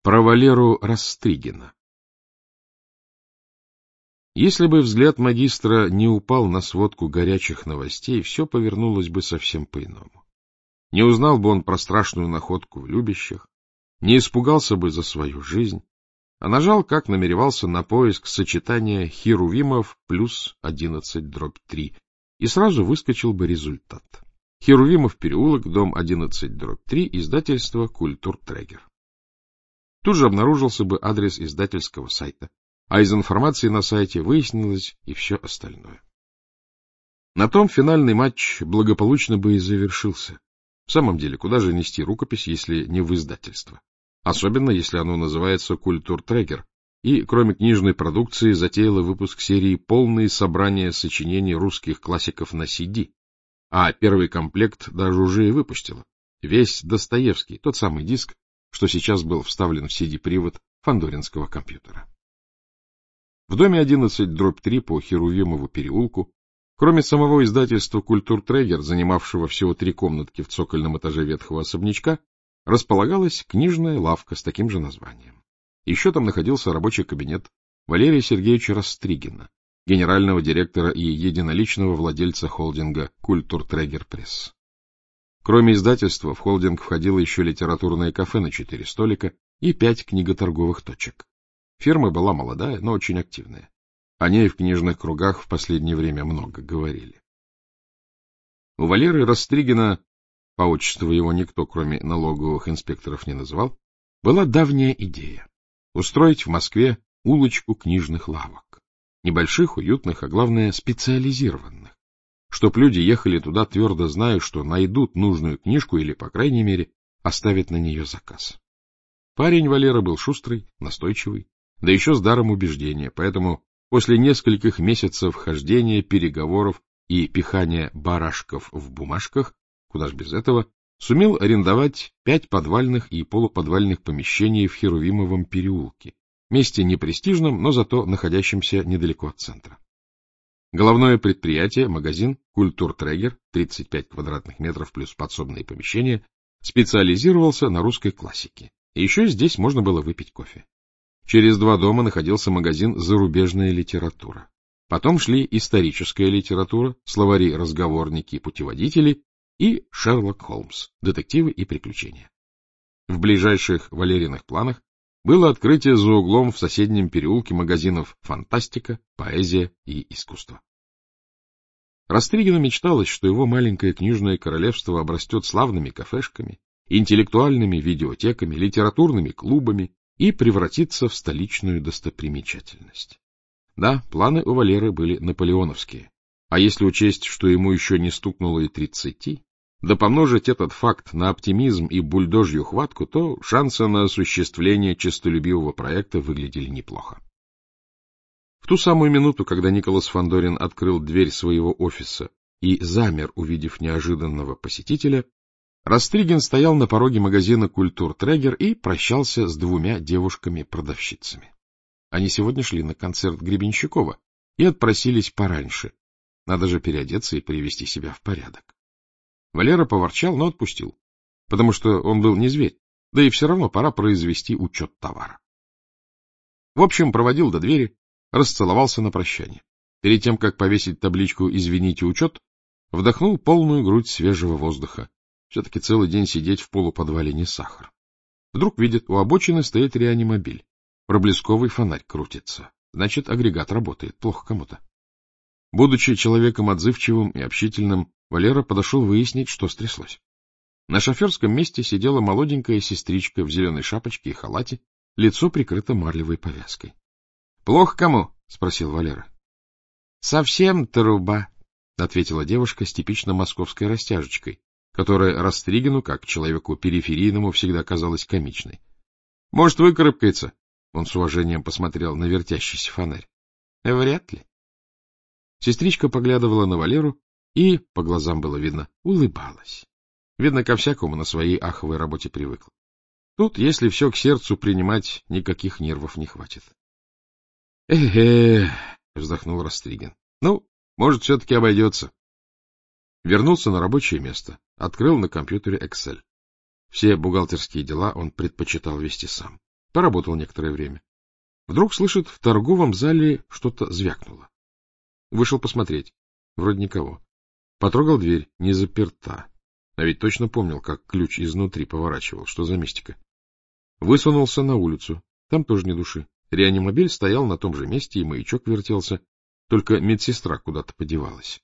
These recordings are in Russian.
Про Валеру Растригина. Если бы взгляд магистра не упал на сводку горячих новостей, все повернулось бы совсем по-иному. Не узнал бы он про страшную находку в Любещах, не испугался бы за свою жизнь, а нажал, как намеревался, на поиск сочетания Херувимов плюс 11/3, и сразу выскочил бы результат. Херувимов переулок, дом 11/3, издательство «Культуртрегер». Тут же обнаружился бы адрес издательского сайта, а из информации на сайте выяснилось и все остальное. На том финальный матч благополучно бы и завершился. В самом деле, куда же нести рукопись, если не в издательство? Особенно, если оно называется «Культуртрегер», и, кроме книжной продукции, затеяло выпуск серии «Полные собрания сочинений русских классиков на CD», а первый комплект даже уже и выпустила. Весь Достоевский, тот самый диск, что сейчас был вставлен в CD-привод фандоринского компьютера. В доме 11/3 по Херувимову переулку, кроме самого издательства «Культуртрегер», занимавшего всего 3 комнатки в цокольном этаже ветхого особнячка, располагалась книжная лавка с таким же названием. Еще там находился рабочий кабинет Валерия Сергеевича Растригина, генерального директора и единоличного владельца холдинга «Культуртрегер Пресс». Кроме издательства, в холдинг входило еще литературное кафе на 4 столика и 5 книготорговых точек. Фирма была молодая, но очень активная. О ней в книжных кругах в последнее время много говорили. У Валеры Растригина, по отчеству его никто, кроме налоговых инспекторов, не называл, была давняя идея — устроить в Москве улочку книжных лавок. Небольших, уютных, а главное, специализированных. Чтоб люди ехали туда, твердо зная, что найдут нужную книжку или, по крайней мере, оставят на нее заказ. Парень Валера был шустрый, настойчивый, да еще с даром убеждения, поэтому после нескольких месяцев хождения, переговоров и пихания барашков в бумажках, куда ж без этого, сумел арендовать 5 подвальных и полуподвальных помещений в Херувимовом переулке, месте непрестижном, но зато находящемся недалеко от центра. Головное предприятие, магазин «Культуртрегер», 35 квадратных метров плюс подсобные помещения, специализировался на русской классике. И еще здесь можно было выпить кофе. Через 2 дома находился магазин «Зарубежная литература». Потом шли историческая литература, словари, разговорники, путеводители и Шерлок Холмс, детективы и приключения. В ближайших Валериных планах было открытие за углом в соседнем переулке магазинов «Фантастика», «Поэзия» и «Искусство». Растригину мечталось, что его маленькое книжное королевство обрастет славными кафешками, интеллектуальными видеотеками, литературными клубами и превратится в столичную достопримечательность. Да, планы у Валеры были наполеоновские, а если учесть, что ему еще не стукнуло и 30, да помножить этот факт на оптимизм и бульдожью хватку, то шансы на осуществление честолюбивого проекта выглядели неплохо. В ту самую минуту, когда Николас Фандорин открыл дверь своего офиса и замер, увидев неожиданного посетителя, Растригин стоял на пороге магазина «Культуртрегер» и прощался с 2 девушками-продавщицами. Они сегодня шли на концерт Гребенщикова и отпросились пораньше. Надо же переодеться и привести себя в порядок. Валера поворчал, но отпустил, потому что он был не зверь, да и все равно пора произвести учет товара. В общем, проводил до двери, расцеловался на прощание. Перед тем, как повесить табличку «Извините, учет», вдохнул полную грудь свежего воздуха. Все-таки целый день сидеть в полуподвале не сахар. Вдруг видит, у обочины стоит реанимобиль. Проблесковый фонарь крутится. Значит, агрегат работает. Плохо кому-то. Будучи человеком отзывчивым и общительным, Валера подошел выяснить, что стряслось. На шоферском месте сидела молоденькая сестричка в зеленой шапочке и халате, лицо прикрыто марлевой повязкой. — Плохо кому? — спросил Валера. — Совсем труба, — ответила девушка с типично московской растяжечкой, которая Растригину, как человеку периферийному, всегда казалась комичной. — Может, выкарабкается? Он с уважением посмотрел на вертящийся фонарь. — Вряд ли. Сестричка поглядывала на Валеру и, по глазам было видно, улыбалась. Видно, ко всякому на своей аховой работе привыкла. Тут, если все к сердцу принимать, никаких нервов не хватит. — вздохнул Растригин. — Ну, может, все-таки обойдется. Вернулся на рабочее место, открыл на компьютере Excel. Все бухгалтерские дела он предпочитал вести сам. Поработал некоторое время. Вдруг слышит, в торговом зале что-то звякнуло. Вышел посмотреть. Вроде никого. Потрогал дверь. Не заперта. А ведь точно помнил, как ключ изнутри поворачивал. Что за мистика? Высунулся на улицу. Там тоже ни души. Реанимобиль стоял на том же месте, и маячок вертелся. Только медсестра куда-то подевалась.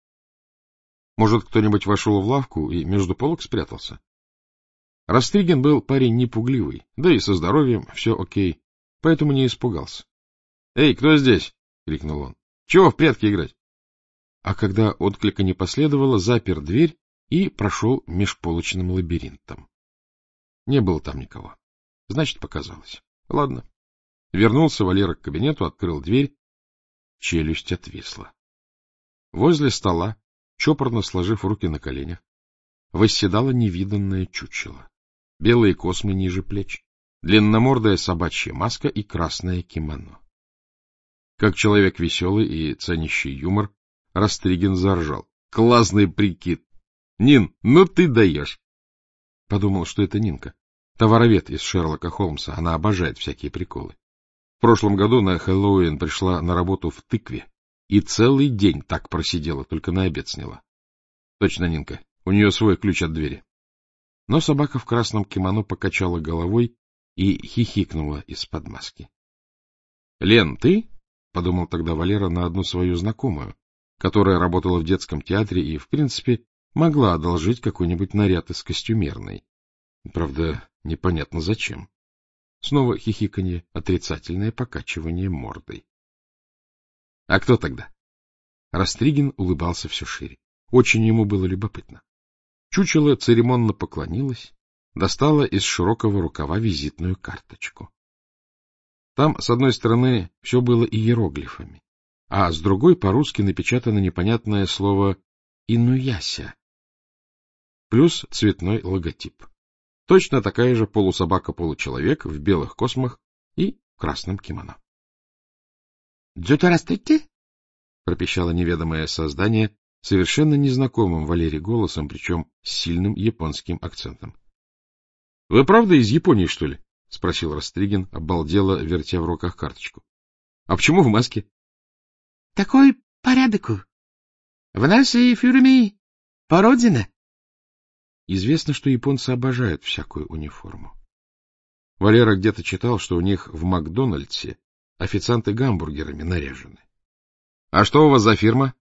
Может, кто-нибудь вошел в лавку и между полок спрятался? Растригин был парень непугливый, да и со здоровьем все окей, поэтому не испугался. — Эй, кто здесь? — крикнул он. — Чего в прятки играть? А когда отклика не последовало, запер дверь и прошел межполочным лабиринтом. Не было там никого. Значит, показалось. Ладно. Вернулся Валера к кабинету, открыл дверь. Челюсть отвисла. Возле стола, чопорно сложив руки на коленях, восседало невиданное чучело. Белые космы ниже плеч, длинномордая собачья маска и красное кимоно. Как человек веселый и ценящий юмор, Растригин заржал. — Классный прикид! Нин, ну ты даешь! Подумал, что это Нинка, товаровед из Шерлока Холмса. Она обожает всякие приколы. В прошлом году на Хэллоуин пришла на работу в тыкве и целый день так просидела, только на обед сняла. Точно Нинка, у нее свой ключ от двери. Но собака в красном кимоно покачала головой и хихикнула из-под маски. — Лен, ты? — подумал тогда Валера на одну свою знакомую, которая работала в детском театре и, в принципе, могла одолжить какой-нибудь наряд из костюмерной. Правда, непонятно зачем. Снова хихиканье, отрицательное покачивание мордой. — А кто тогда? Растригин улыбался все шире. Очень ему было любопытно. Чучело церемонно поклонилась, достала из широкого рукава визитную карточку. Там, с одной стороны, все было иероглифами, а с другой по-русски напечатано непонятное слово «Инуяся», плюс цветной логотип. Точно такая же полусобака-получеловек в белых космах и красном кимоно. — Дзюторастыки? — пропищало неведомое создание совершенно незнакомым Валере голосом, причем с сильным японским акцентом. — Вы правда из Японии, что ли? — спросил Растригин, обалдело, вертя в руках карточку. — А почему в маске? — Такой порядок. В нашей фирме породина. Известно, что японцы обожают всякую униформу. Валера где-то читал, что у них в Макдональдсе официанты гамбургерами наряжены. — А что у вас за фирма?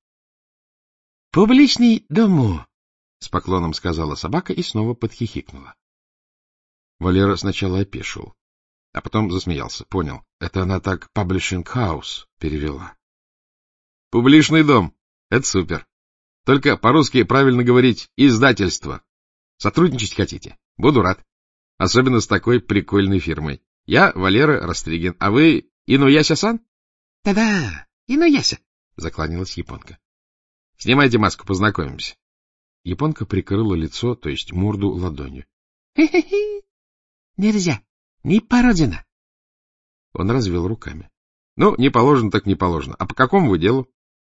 — Публичный дому, — с поклоном сказала собака и снова подхихикнула. Валера сначала опешил, а потом засмеялся. Понял, это она так «Publishing House» перевела. — Публичный дом. Это супер. Только по-русски правильно говорить «издательство». Сотрудничать хотите? Буду рад. Особенно с такой прикольной фирмой. Я Валера Растригин, а вы Инуяся-сан? — Да-да, Инуяся, — закланялась японка. — Снимайте маску, познакомимся. Японка прикрыла лицо, то есть морду, ладонью. — Хе-хе-хе. Нельзя. Не породина. Он развел руками. — Ну, не положено так не положено. А по какому вы делу?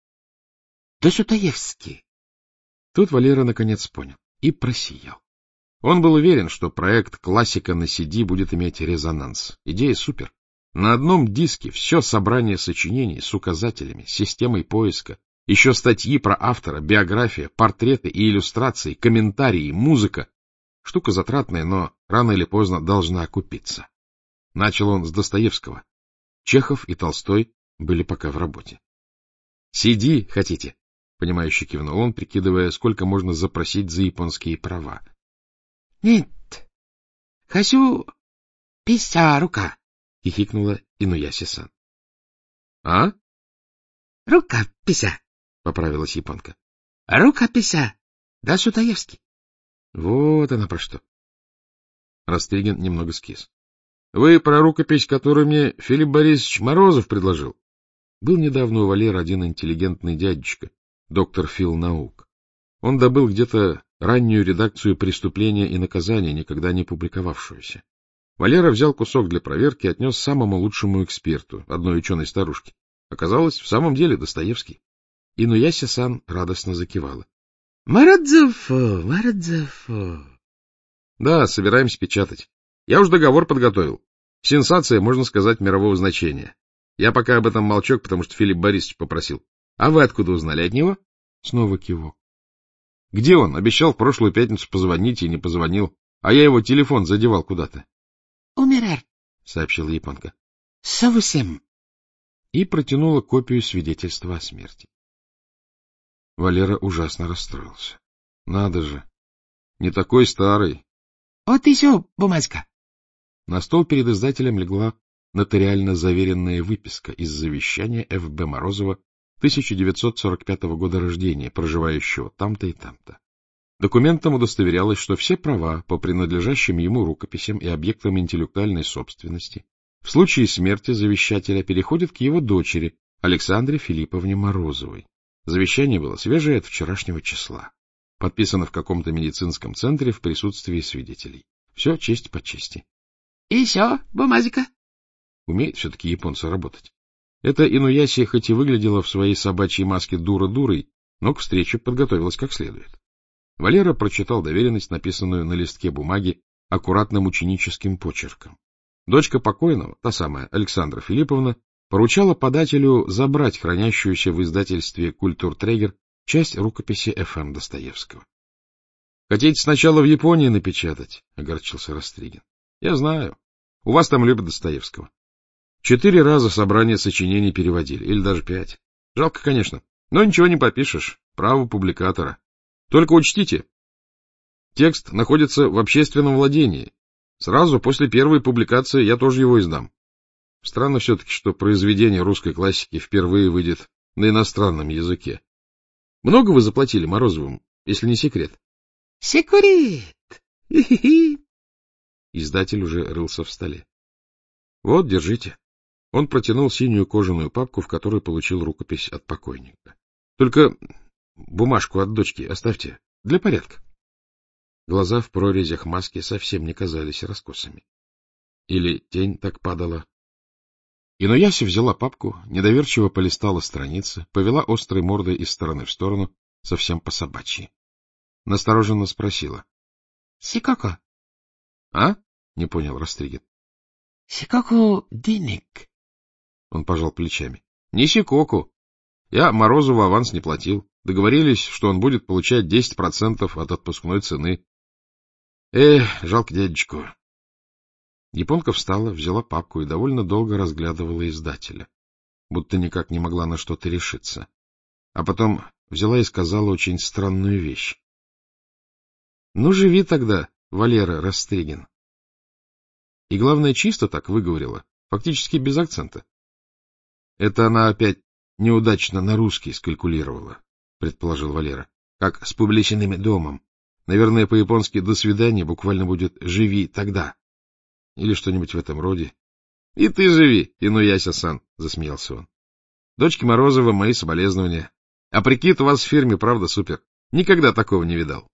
— Достоевский. Тут Валера наконец понял и просиял. Он был уверен, что проект «Классика на CD» будет иметь резонанс. Идея супер. На одном диске все собрание сочинений с указателями, системой поиска, еще статьи про автора, биография, портреты и иллюстрации, комментарии, музыка. Штука затратная, но рано или поздно должна окупиться. Начал он с Достоевского. Чехов и Толстой были пока в работе. — CD хотите? — понимающе кивнул он, прикидывая, сколько можно запросить за японские права. — Нет. Хочу 50 рука, — хихикнула Инуяси-сан. — А? — Рука 50, — поправилась японка. — Рука 50. Достоевский. Вот она про что. Растригин немного скис. — Вы про рукопись, которую мне Филипп Борисович Морозов предложил? Был недавно у Валеры один интеллигентный дядечка, доктор Фил наук. Он добыл где-то раннюю редакцию «Преступления и наказания», никогда не публиковавшуюся. Валера взял кусок для проверки и отнес самому лучшему эксперту, одной ученой старушке. Оказалось, в самом деле Достоевский. Инуяся-сан радостно закивала. — Морозов, Морозов. — Да, собираемся печатать. Я уж договор подготовил. Сенсация, можно сказать, мирового значения. Я пока об этом молчок, потому что Филипп Борисович попросил. А вы откуда узнали? От него? Снова кивок. Где он? Обещал в прошлую пятницу позвонить и не позвонил, а я его телефон задевал куда-то. — Умирар, — сообщила японка. — Совсем. И протянула копию свидетельства о смерти. Валера ужасно расстроился. Надо же, не такой старый. — Вот и все, бумажка. На стол перед издателем легла нотариально заверенная выписка из завещания Ф.Б. Морозова 1945 года рождения, проживающего там-то и там-то. Документом удостоверялось, что все права по принадлежащим ему рукописям и объектам интеллектуальной собственности в случае смерти завещателя переходят к его дочери Александре Филипповне Морозовой. Завещание было свежее от вчерашнего числа. Подписано в каком-то медицинском центре в присутствии свидетелей. Все честь по чести. — И все, бумажка. Умеет все-таки японцы работать. Эта Инуяси хоть и выглядела в своей собачьей маске дура-дурой, но к встрече подготовилась как следует. Валера прочитал доверенность, написанную на листке бумаги аккуратным ученическим почерком. Дочка покойного, та самая Александра Филипповна, поручала подателю забрать хранящуюся в издательстве «Культуртрегер» часть рукописи Ф.М. Достоевского. — Хотите сначала в Японии напечатать? — огорчился Растригин. — Я знаю. У вас там любят Достоевского. 4 раза собрание сочинений переводили, или даже 5. Жалко, конечно, но ничего не попишешь, право публикатора. Только учтите, текст находится в общественном владении. Сразу после первой публикации я тоже его издам. Странно все-таки, что произведение русской классики впервые выйдет на иностранном языке. Много вы заплатили Морозовым, если не секрет? — Секрет! Издатель уже рылся в столе. — Вот, держите. Он протянул синюю кожаную папку, в которой получил рукопись от покойника. — Только бумажку от дочки оставьте, для порядка. Глаза в прорезях маски совсем не казались раскосыми. Или тень так падала. Инуяси взяла папку, недоверчиво полистала страницы, повела острой мордой из стороны в сторону, совсем по-собачьи. Настороженно спросила. — Сикоко? — А? — не понял Растригин. — Сикоко денег. Он пожал плечами. — Не Сикоку. Я Морозову аванс не платил. Договорились, что он будет получать 10% от отпускной цены. Жалко дядечку. Японка встала, взяла папку и довольно долго разглядывала издателя, будто никак не могла на что-то решиться. А потом взяла и сказала очень странную вещь. — Ну, живи тогда, Валера Растригин. И, главное, чисто так выговорила, фактически без акцента. Это она опять неудачно на русский скалькулировала, предположил Валера, как с публичным домом. Наверное, по-японски «до свидания» буквально будет «живи тогда». Или что-нибудь в этом роде. — И ты живи, Инуяся-сан, — засмеялся он. — Дочке Морозова мои соболезнования. А прикид у вас в фирме, правда, супер. Никогда такого не видал.